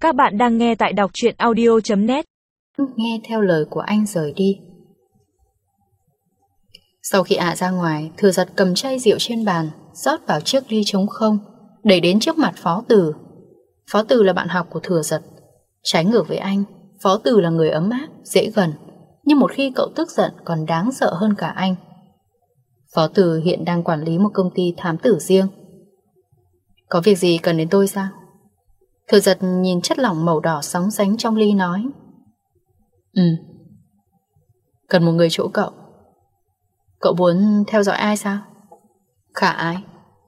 Các bạn đang nghe tại đọc truyện audio.net. Nghe theo lời của anh rời đi. Sau khi ra ngoài, Thừa Giật cầm chai rượu trên bàn, rót vào chiếc ly trống không, đẩy đến trước mặt Phó Từ. Phó Từ là bạn học của Thừa Giật. Trái ngược với anh, Phó Từ là người ấm áp, dễ gần, nhưng một khi cậu tức giận còn đáng sợ hơn cả anh. Phó Từ hiện đang quản lý một công ty thám tử riêng. Có việc gì cần đến tôi sao? Thừa Giật nhìn chất lỏng màu đỏ sóng sánh trong ly nói. Cần một người chỗ cậu. Cậu muốn theo dõi ai sao? Khả Ái.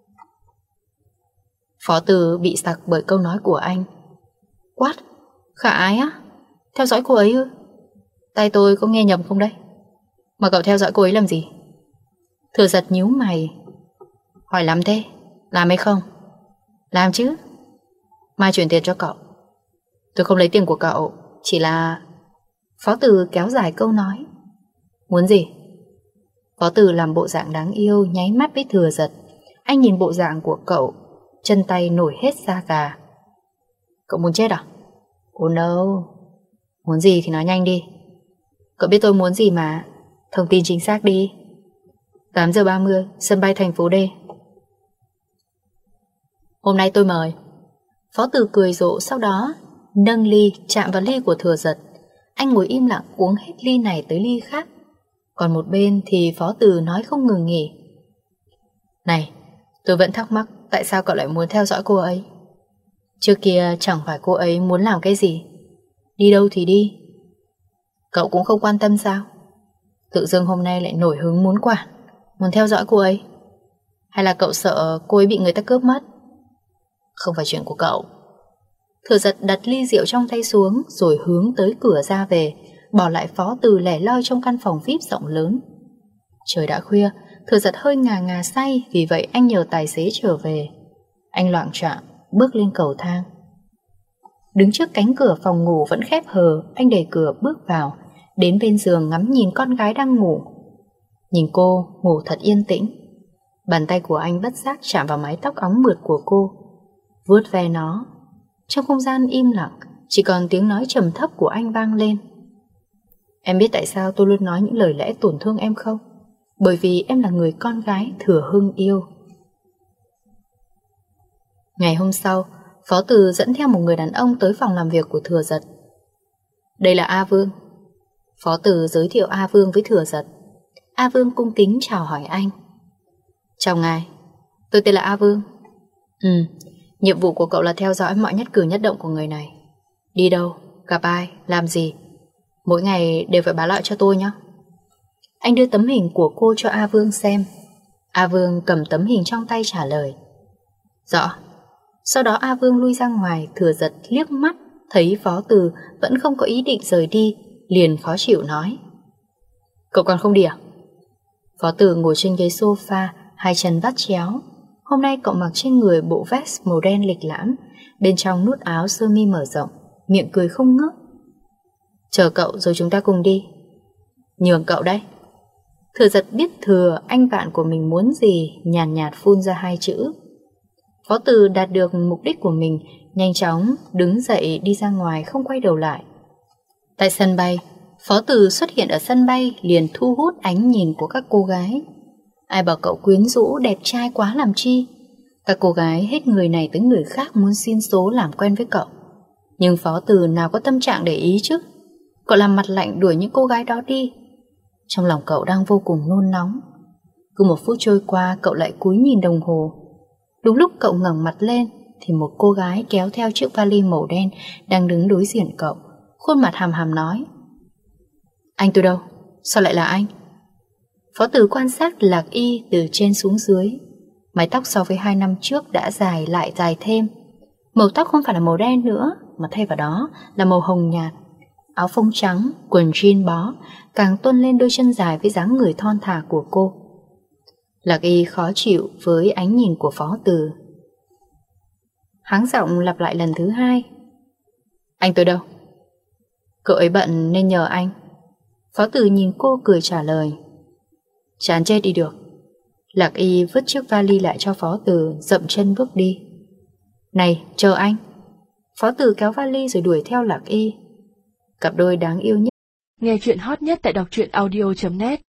Phó Từ bị sặc bởi câu nói của anh. What? Khả Ái á? Theo dõi cô ấy ư? Tay tôi có nghe nhầm không đấy? Mà cậu theo dõi cô ấy làm gì? Thừa Giật nhíu mày. Hỏi lắm thế, làm hay không? Làm chứ. Mai chuyển tiền cho cậu. Tôi không lấy tiền của cậu, chỉ là... Phó Từ kéo dài câu nói. Muốn gì? Phó Từ làm bộ dạng đáng yêu, nháy mắt với Thừa Giật. Anh nhìn bộ dạng của cậu, chân tay nổi hết da gà. Cậu muốn chết à? Oh no. Muốn gì thì nói nhanh đi. Cậu biết tôi muốn gì mà. Thông tin chính xác đi. 8:30, sân bay thành phố D. Hôm nay tôi mời. Phó Từ cười rộ, sau đó nâng ly chạm vào ly của Thừa Giật. Anh ngồi im lặng uống hết ly này tới ly khác. Còn một bên thì Phó Từ nói không ngừng nghỉ. Này, tôi vẫn thắc mắc tại sao cậu lại muốn theo dõi cô ấy. Trước kia chẳng phải cô ấy muốn làm cái gì, đi đâu thì đi. Cậu cũng không quan tâm sao? Tự dưng hôm nay lại nổi hứng muốn quản, muốn theo dõi cô ấy. Hay là cậu sợ cô ấy bị người ta cướp mất? Không phải chuyện của cậu. Thừa Giật đặt ly rượu trong tay xuống rồi hướng tới cửa ra về, bỏ lại Phó Từ lẻ loi trong căn phòng VIP rộng lớn. Trời đã khuya, Thừa Giật hơi ngà ngà say, vì vậy anh nhờ tài xế trở về. Anh loạng choạng bước lên cầu thang. Đứng trước cánh cửa phòng ngủ vẫn khép hờ, anh đẩy cửa bước vào, đến bên giường ngắm nhìn con gái đang ngủ. Nhìn cô ngủ thật yên tĩnh. Bàn tay của anh bất giác chạm vào mái tóc óng mượt của cô, vuốt ve nó. Trong không gian im lặng, chỉ còn tiếng nói trầm thấp của anh vang lên. Em biết tại sao tôi luôn nói những lời lẽ tổn thương em không? Bởi vì em là người con gái Thừa Hưng yêu. Ngày hôm sau, Phó Từ dẫn theo một người đàn ông tới phòng làm việc của Thừa Giật. Đây là A Vương. Phó Từ giới thiệu A Vương với Thừa Giật. A Vương cung kính chào hỏi anh. Chào ngài, tôi tên là A Vương. Nhiệm vụ của cậu là theo dõi mọi nhất cử nhất động của người này. Đi đâu, gặp ai, làm gì, mỗi ngày đều phải báo lại cho tôi nhé. Anh đưa tấm hình của cô cho A Vương xem. A Vương cầm tấm hình trong tay trả lời. Rõ. Sau đó A Vương lui ra ngoài. Thừa Giật liếc mắt thấy Phó Từ vẫn không có ý định rời đi, liền khó chịu nói. Cậu còn không đi à? Phó Từ ngồi trên ghế sofa, hai chân vắt chéo. Hôm nay cậu mặc trên người bộ vest màu đen lịch lãm, bên trong nút áo sơ mi mở rộng, miệng cười không ngớt. Chờ cậu rồi chúng ta cùng đi. Nhường cậu đấy. Thừa Giật biết thừa anh bạn của mình muốn gì, nhàn nhạt phun ra hai chữ. Phó Từ đạt được mục đích của mình, nhanh chóng đứng dậy đi ra ngoài, không quay đầu lại. Tại sân bay, Phó Từ xuất hiện ở sân bay liền thu hút ánh nhìn của các cô gái. Ai bảo cậu quyến rũ đẹp trai quá làm chi. Các cô gái hết người này tới người khác muốn xin số làm quen với cậu. Nhưng Phó Từ nào có tâm trạng để ý chứ. Cậu làm mặt lạnh đuổi những cô gái đó đi. Trong lòng cậu đang vô cùng nôn nóng. Cứ một phút trôi qua, cậu lại cúi nhìn đồng hồ. Đúng lúc cậu ngẩng mặt lên thì một cô gái kéo theo chiếc vali màu đen đang đứng đối diện cậu, khuôn mặt hàm hàm nói. Anh từ đâu? Sao lại là anh? Phó Từ quan sát Lạc Y từ trên xuống dưới. Mái tóc so với 2 năm trước đã dài lại dài thêm. Màu tóc không phải là màu đen nữa, mà thay vào đó là màu hồng nhạt. Áo phông trắng, quần jean bó càng tôn lên đôi chân dài với dáng người thon thả của cô. Lạc Y khó chịu với ánh nhìn của Phó Từ. Háng giọng lặp lại lần thứ hai. Anh tới đâu? Cậu ấy bận nên nhờ anh. Phó Từ nhìn cô cười trả lời. Chán chết đi được. Lạc Y vứt chiếc vali lại cho Phó Từ, dậm chân bước đi. Này, chờ anh. Phó Từ kéo vali rồi đuổi theo Lạc Y. Cặp đôi đáng yêu nhất. Nghe chuyện hot nhất tại đọc truyện audio.net